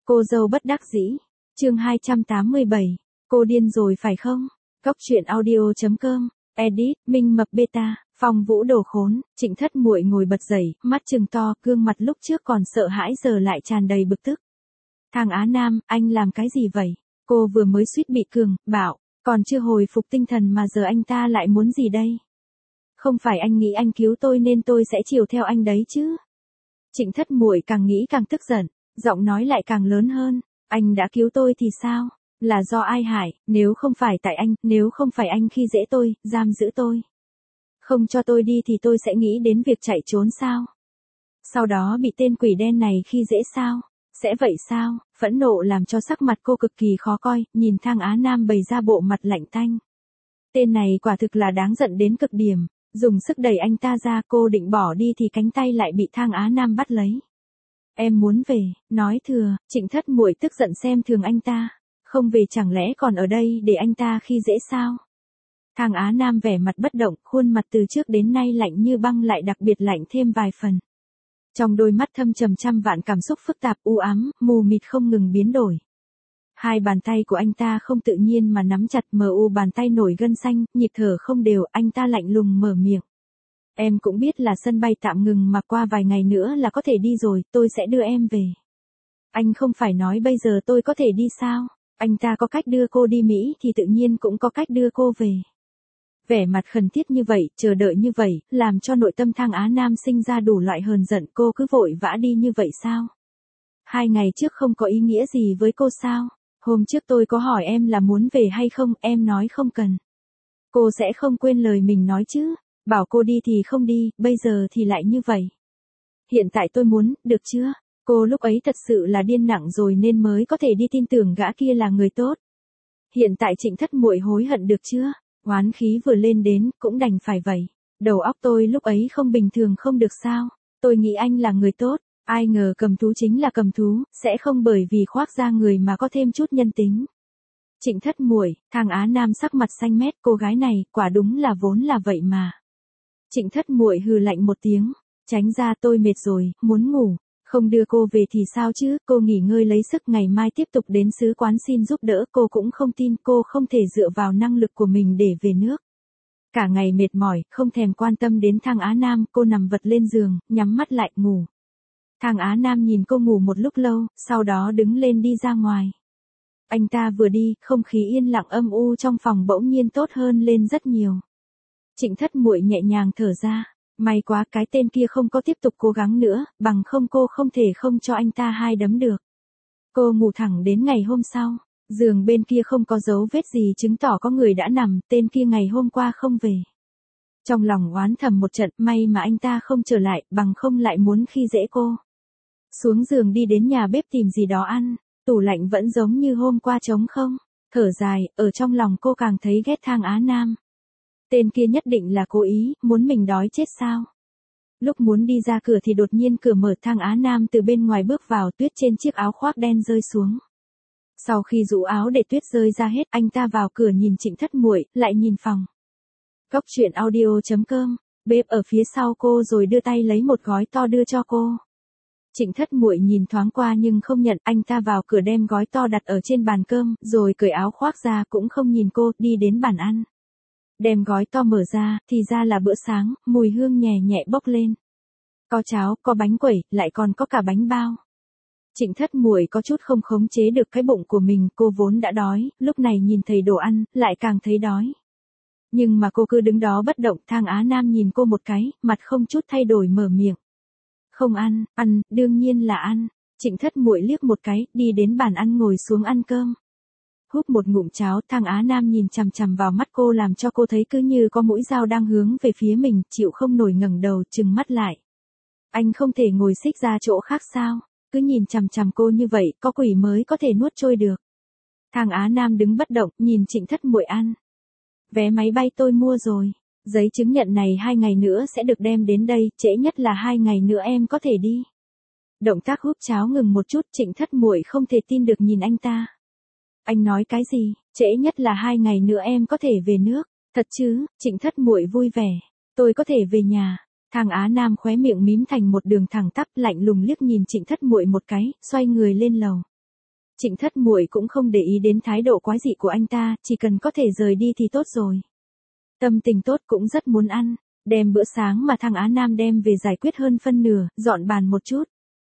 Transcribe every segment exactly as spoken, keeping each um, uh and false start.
Cô dâu bất đắc dĩ. Chương hai trăm tám mươi bảy. Cô điên rồi phải không? Cốc truyện audio chấm com. Edit, Minh Mập Beta, Phong Vũ Đồ Khốn. Trịnh Thất Muội ngồi bật dậy, mắt trừng to, gương mặt lúc trước còn sợ hãi giờ lại tràn đầy bực tức. Thang Á Nam, anh làm cái gì vậy? Cô vừa mới suýt bị cường, bạo, còn chưa hồi phục tinh thần mà giờ anh ta lại muốn gì đây? Không phải anh nghĩ anh cứu tôi nên tôi sẽ chiều theo anh đấy chứ? Trịnh Thất Muội càng nghĩ càng tức giận, giọng nói lại càng lớn hơn. Anh đã cứu tôi thì sao? Là do ai hại? Nếu không phải tại anh, nếu không phải anh khi dễ tôi, giam giữ tôi, không cho tôi đi thì tôi sẽ nghĩ đến việc chạy trốn sao? Sau đó bị tên quỷ đen này khi dễ sao? Sẽ vậy sao? Phẫn nộ làm cho sắc mặt cô cực kỳ khó coi, nhìn Thang Á Nam bày ra bộ mặt lạnh tanh. Tên này quả thực là đáng giận đến cực điểm, dùng sức đẩy anh ta ra, cô định bỏ đi thì cánh tay lại bị Thang Á Nam bắt lấy. Em muốn về, nói thừa. Trịnh Thất Muội tức giận xem thường anh ta. Không về chẳng lẽ còn ở đây để anh ta khi dễ sao? Thang Á Nam vẻ mặt bất động, khuôn mặt từ trước đến nay lạnh như băng lại đặc biệt lạnh thêm vài phần. Trong đôi mắt thâm trầm trăm vạn cảm xúc phức tạp u ám, mù mịt không ngừng biến đổi. Hai bàn tay của anh ta không tự nhiên mà nắm chặt, mờ u bàn tay nổi gân xanh, nhịp thở không đều, anh ta lạnh lùng mở miệng. Em cũng biết là sân bay tạm ngừng mà qua vài ngày nữa là có thể đi rồi, tôi sẽ đưa em về. Anh không phải nói bây giờ tôi có thể đi sao? Anh ta có cách đưa cô đi Mỹ thì tự nhiên cũng có cách đưa cô về. Vẻ mặt khẩn thiết như vậy, chờ đợi như vậy, làm cho nội tâm Thang Á Nam sinh ra đủ loại hờn giận. Cô cứ vội vã đi như vậy sao? Hai ngày trước không có ý nghĩa gì với cô sao? Hôm trước tôi có hỏi em là muốn về hay không, em nói không cần. Cô sẽ không quên lời mình nói chứ? Bảo cô đi thì không đi, bây giờ thì lại như vậy. Hiện tại tôi muốn, được chưa? Cô lúc ấy thật sự là điên nặng rồi nên mới có thể đi tin tưởng gã kia là người tốt. Hiện tại Trịnh Thất Muội hối hận được chưa? Oán khí vừa lên đến, cũng đành phải vậy. Đầu óc tôi lúc ấy không bình thường không được sao? Tôi nghĩ anh là người tốt, ai ngờ cầm thú chính là cầm thú, sẽ không bởi vì khoác da người mà có thêm chút nhân tính. Trịnh Thất Muội, Thang Á Nam sắc mặt xanh mét, cô gái này, quả đúng là vốn là vậy mà. Trịnh Thất Muội hừ lạnh một tiếng, tránh ra, tôi mệt rồi, muốn ngủ. Không đưa cô về thì sao chứ, cô nghỉ ngơi lấy sức, ngày mai tiếp tục đến sứ quán xin giúp đỡ, cô cũng không tin cô không thể dựa vào năng lực của mình để về nước. Cả ngày mệt mỏi, không thèm quan tâm đến Thang Á Nam, cô nằm vật lên giường, nhắm mắt lại, ngủ. Thang Á Nam nhìn cô ngủ một lúc lâu, sau đó đứng lên đi ra ngoài. Anh ta vừa đi, không khí yên lặng âm u trong phòng bỗng nhiên tốt hơn lên rất nhiều. Trịnh Thất Muội nhẹ nhàng thở ra. May quá cái tên kia không có tiếp tục cố gắng nữa, bằng không cô không thể không cho anh ta hai đấm được. Cô ngủ thẳng đến ngày hôm sau, giường bên kia không có dấu vết gì chứng tỏ có người đã nằm, tên kia ngày hôm qua không về. Trong lòng oán thầm một trận, may mà anh ta không trở lại, bằng không lại muốn khi dễ cô. Xuống giường đi đến nhà bếp tìm gì đó ăn, tủ lạnh vẫn giống như hôm qua trống không, thở dài, ở trong lòng cô càng thấy ghét Thang Á Nam. Tên kia nhất định là cố ý, muốn mình đói chết sao? Lúc muốn đi ra cửa thì đột nhiên cửa mở, Thang Á Nam từ bên ngoài bước vào, tuyết trên chiếc áo khoác đen rơi xuống. Sau khi rũ áo để tuyết rơi ra hết, anh ta vào cửa nhìn Trịnh Thất Muội, lại nhìn phòng. Cốc truyện audio chấm com, bếp ở phía sau cô rồi đưa tay lấy một gói to đưa cho cô. Trịnh Thất Muội nhìn thoáng qua nhưng không nhận, anh ta vào cửa đem gói to đặt ở trên bàn cơm, rồi cởi áo khoác ra cũng không nhìn cô, đi đến bàn ăn. Đem gói to mở ra, thì ra là bữa sáng, mùi hương nhẹ nhẹ bốc lên. Có cháo, có bánh quẩy, lại còn có cả bánh bao. Trịnh Thất Muội có chút không khống chế được cái bụng của mình, cô vốn đã đói, lúc này nhìn thấy đồ ăn, lại càng thấy đói. Nhưng mà cô cứ đứng đó bất động, Thang Á Nam nhìn cô một cái, mặt không chút thay đổi mở miệng. Không ăn, ăn, đương nhiên là ăn. Trịnh Thất Muội liếc một cái, đi đến bàn ăn ngồi xuống ăn cơm. Húp một ngụm cháo, Thang Á Nam nhìn chằm chằm vào mắt cô làm cho cô thấy cứ như có mũi dao đang hướng về phía mình, chịu không nổi ngẩng đầu, trừng mắt lại. Anh không thể ngồi xích ra chỗ khác sao? Cứ nhìn chằm chằm cô như vậy, có quỷ mới có thể nuốt trôi được. Thang Á Nam đứng bất động, nhìn Trịnh Thất Muội ăn. Vé máy bay tôi mua rồi. Giấy chứng nhận này hai ngày nữa sẽ được đem đến đây, trễ nhất là hai ngày nữa em có thể đi. Động tác húp cháo ngừng một chút, Trịnh Thất Muội không thể tin được nhìn anh ta. Anh nói cái gì? Trễ nhất là hai ngày nữa em có thể về nước. Thật chứ? Trịnh Thất Muội vui vẻ. Tôi có thể về nhà. Thang Á Nam khóe miệng mím thành một đường thẳng tắp, lạnh lùng liếc nhìn Trịnh Thất Muội một cái, xoay người lên lầu. Trịnh Thất Muội cũng không để ý đến thái độ quái dị của anh ta, chỉ cần có thể rời đi thì tốt rồi. Tâm tình tốt cũng rất muốn ăn, đem bữa sáng mà Thang Á Nam đem về giải quyết hơn phân nửa, dọn bàn một chút.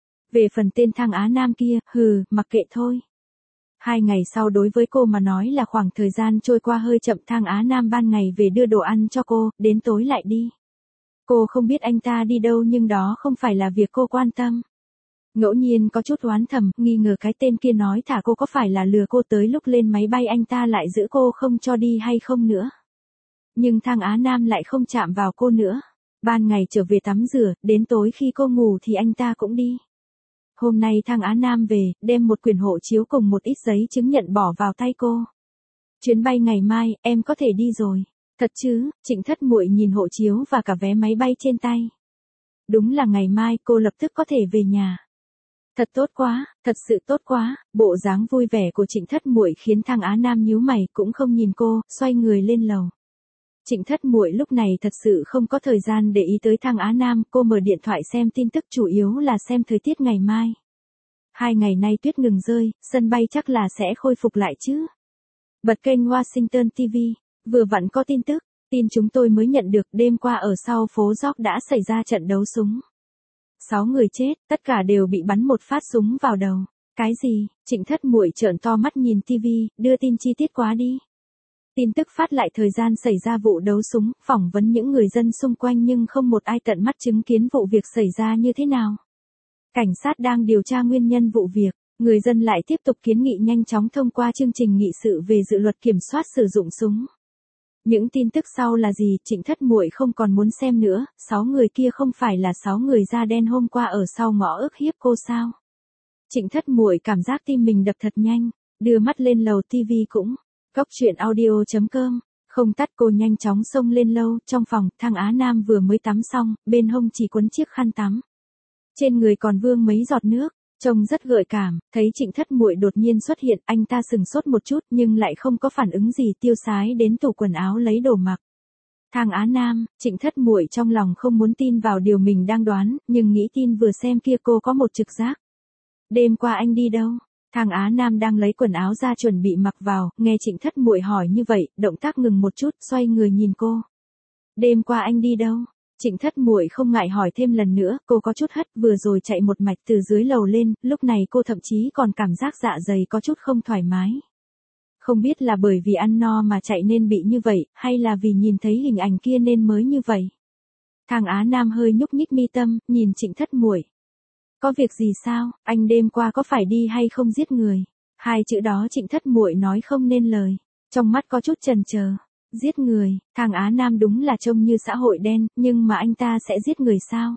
Về phần tên Thang Á Nam kia, hừ, mặc kệ thôi. Hai ngày sau đối với cô mà nói là khoảng thời gian trôi qua hơi chậm. Thang Á Nam ban ngày về đưa đồ ăn cho cô, đến tối lại đi. Cô không biết anh ta đi đâu nhưng đó không phải là việc cô quan tâm. Ngẫu nhiên có chút oán thầm, nghi ngờ cái tên kia nói thả cô có phải là lừa cô tới lúc lên máy bay anh ta lại giữ cô không cho đi hay không nữa. Nhưng Thang Á Nam lại không chạm vào cô nữa. Ban ngày trở về tắm rửa, đến tối khi cô ngủ thì anh ta cũng đi. Hôm nay Thang Á Nam về, đem một quyển hộ chiếu cùng một ít giấy chứng nhận bỏ vào tay cô. Chuyến bay ngày mai, em có thể đi rồi. Thật chứ? Trịnh Thất Muội nhìn hộ chiếu và cả vé máy bay trên tay. Đúng là ngày mai cô lập tức có thể về nhà. Thật tốt quá, thật sự tốt quá. Bộ dáng vui vẻ của Trịnh Thất Muội khiến Thang Á Nam nhíu mày, cũng không nhìn cô, xoay người lên lầu. Trịnh Thất Muội lúc này thật sự không có thời gian để ý tới Thang Á Nam, cô mở điện thoại xem tin tức, chủ yếu là xem thời tiết ngày mai. Hai ngày nay tuyết ngừng rơi, sân bay chắc là sẽ khôi phục lại chứ. Bật kênh Washington ti vi, vừa vặn có tin tức, tin chúng tôi mới nhận được, đêm qua ở sau phố York đã xảy ra trận đấu súng. Sáu người chết, tất cả đều bị bắn một phát súng vào đầu. Cái gì? Trịnh Thất Muội trợn to mắt nhìn ti vi, đưa tin chi tiết quá đi. Tin tức phát lại thời gian xảy ra vụ đấu súng, phỏng vấn những người dân xung quanh nhưng không một ai tận mắt chứng kiến vụ việc xảy ra như thế nào. Cảnh sát đang điều tra nguyên nhân vụ việc, người dân lại tiếp tục kiến nghị nhanh chóng thông qua chương trình nghị sự về dự luật kiểm soát sử dụng súng. Những tin tức sau là gì? Trịnh Thất Muội không còn muốn xem nữa, sáu người kia không phải là sáu người da đen hôm qua ở sau ngõ ức hiếp cô sao? Trịnh Thất Muội cảm giác tim mình đập thật nhanh, đưa mắt lên lầu ti vi cũng. Cốc truyện audio chấm com, không tắt cô nhanh chóng xông lên lâu, trong phòng, Thang Á Nam vừa mới tắm xong, bên hông chỉ quấn chiếc khăn tắm. Trên người còn vương mấy giọt nước, trông rất gợi cảm, thấy Trịnh Thất Muội đột nhiên xuất hiện, anh ta sừng sốt một chút nhưng lại không có phản ứng gì, tiêu sái đến tủ quần áo lấy đồ mặc. Thang Á Nam, Trịnh Thất Muội trong lòng không muốn tin vào điều mình đang đoán, nhưng nghĩ tin vừa xem kia cô có một trực giác. Đêm qua anh đi đâu? Thang Á Nam đang lấy quần áo ra chuẩn bị mặc vào, nghe Trịnh Thất Muội hỏi như vậy, động tác ngừng một chút, xoay người nhìn cô. Đêm qua anh đi đâu? Trịnh Thất Muội không ngại hỏi thêm lần nữa, cô có chút hất, vừa rồi chạy một mạch từ dưới lầu lên, lúc này cô thậm chí còn cảm giác dạ dày có chút không thoải mái. Không biết là bởi vì ăn no mà chạy nên bị như vậy, hay là vì nhìn thấy hình ảnh kia nên mới như vậy. Thang Á Nam hơi nhúc nhích mi tâm, nhìn Trịnh Thất Muội. Có việc gì sao, anh đêm qua có phải đi hay không giết người? Hai chữ đó Trịnh Thất Muội nói không nên lời, trong mắt có chút chần chờ. Giết người? Thang Á Nam đúng là trông như xã hội đen, nhưng mà anh ta sẽ giết người sao?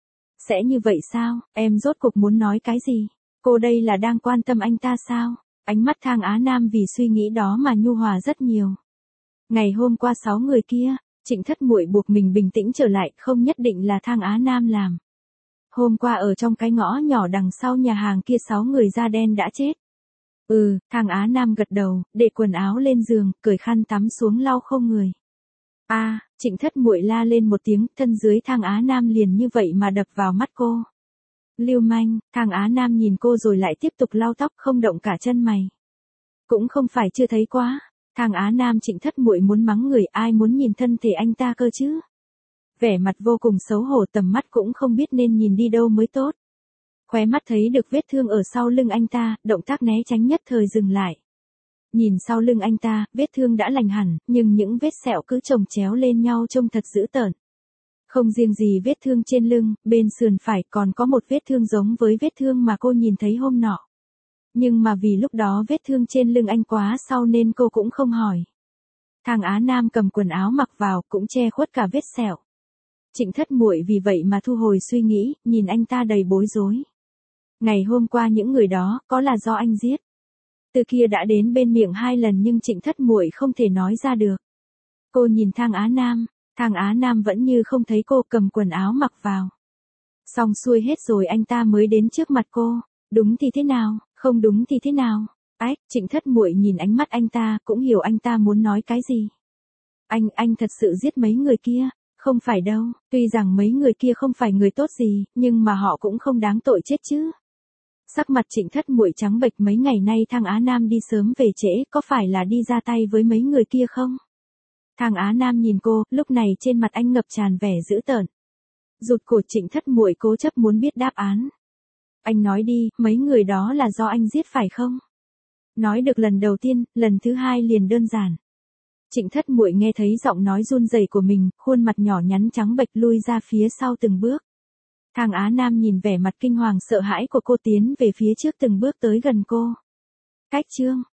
Sẽ như vậy sao? Em rốt cuộc muốn nói cái gì? Cô đây là đang quan tâm anh ta sao? Ánh mắt Thang Á Nam vì suy nghĩ đó mà nhu hòa rất nhiều. Ngày hôm qua sáu người kia, Trịnh Thất Muội buộc mình bình tĩnh trở lại, không nhất định là Thang Á Nam làm. Hôm qua ở trong cái ngõ nhỏ đằng sau nhà hàng kia sáu người da đen đã chết. Ừ, Thang Á Nam gật đầu, để quần áo lên giường, cởi khăn tắm xuống lau khô người. A, à, Trịnh Thất Muội la lên một tiếng, thân dưới Thang Á Nam liền như vậy mà đập vào mắt cô. Lưu manh, Thang Á Nam nhìn cô rồi lại tiếp tục lau tóc, không động cả chân mày. Cũng không phải chưa thấy quá. Thang Á Nam Trịnh Thất Muội muốn mắng người, ai muốn nhìn thân thể anh ta cơ chứ? Vẻ mặt vô cùng xấu hổ, tầm mắt cũng không biết nên nhìn đi đâu mới tốt. Khóe mắt thấy được vết thương ở sau lưng anh ta, động tác né tránh nhất thời dừng lại. Nhìn sau lưng anh ta, vết thương đã lành hẳn, nhưng những vết sẹo cứ chồng chéo lên nhau trông thật dữ tợn. Không riêng gì vết thương trên lưng, bên sườn phải còn có một vết thương giống với vết thương mà cô nhìn thấy hôm nọ. Nhưng mà vì lúc đó vết thương trên lưng anh quá sâu nên cô cũng không hỏi. Thang Á Nam cầm quần áo mặc vào cũng che khuất cả vết sẹo. Trịnh Thất Muội vì vậy mà thu hồi suy nghĩ, nhìn anh ta đầy bối rối. Ngày hôm qua những người đó, có là do anh giết. Từ kia đã đến bên miệng hai lần nhưng Trịnh Thất Muội không thể nói ra được. Cô nhìn Thang Á Nam, Thang Á Nam vẫn như không thấy cô, cầm quần áo mặc vào. Xong xuôi hết rồi anh ta mới đến trước mặt cô. Đúng thì thế nào, không đúng thì thế nào? Ách, Trịnh Thất Muội nhìn ánh mắt anh ta, cũng hiểu anh ta muốn nói cái gì. Anh, anh thật sự giết mấy người kia. Không phải đâu, tuy rằng mấy người kia không phải người tốt gì, nhưng mà họ cũng không đáng tội chết chứ. Sắc mặt Trịnh Thất Muội trắng bệch, mấy ngày nay Thang Á Nam đi sớm về trễ, có phải là đi ra tay với mấy người kia không? Thang Á Nam nhìn cô, lúc này trên mặt anh ngập tràn vẻ dữ tợn. Rụt cổ Trịnh Thất Muội cố chấp muốn biết đáp án. Anh nói đi, mấy người đó là do anh giết phải không? Nói được lần đầu tiên, lần thứ hai liền đơn giản. Trịnh Thất Muội nghe thấy giọng nói run rẩy của mình, khuôn mặt nhỏ nhắn trắng bệch lui ra phía sau từng bước. Thang Á Nam nhìn vẻ mặt kinh hoàng sợ hãi của cô tiến về phía trước từng bước tới gần cô. Cách chương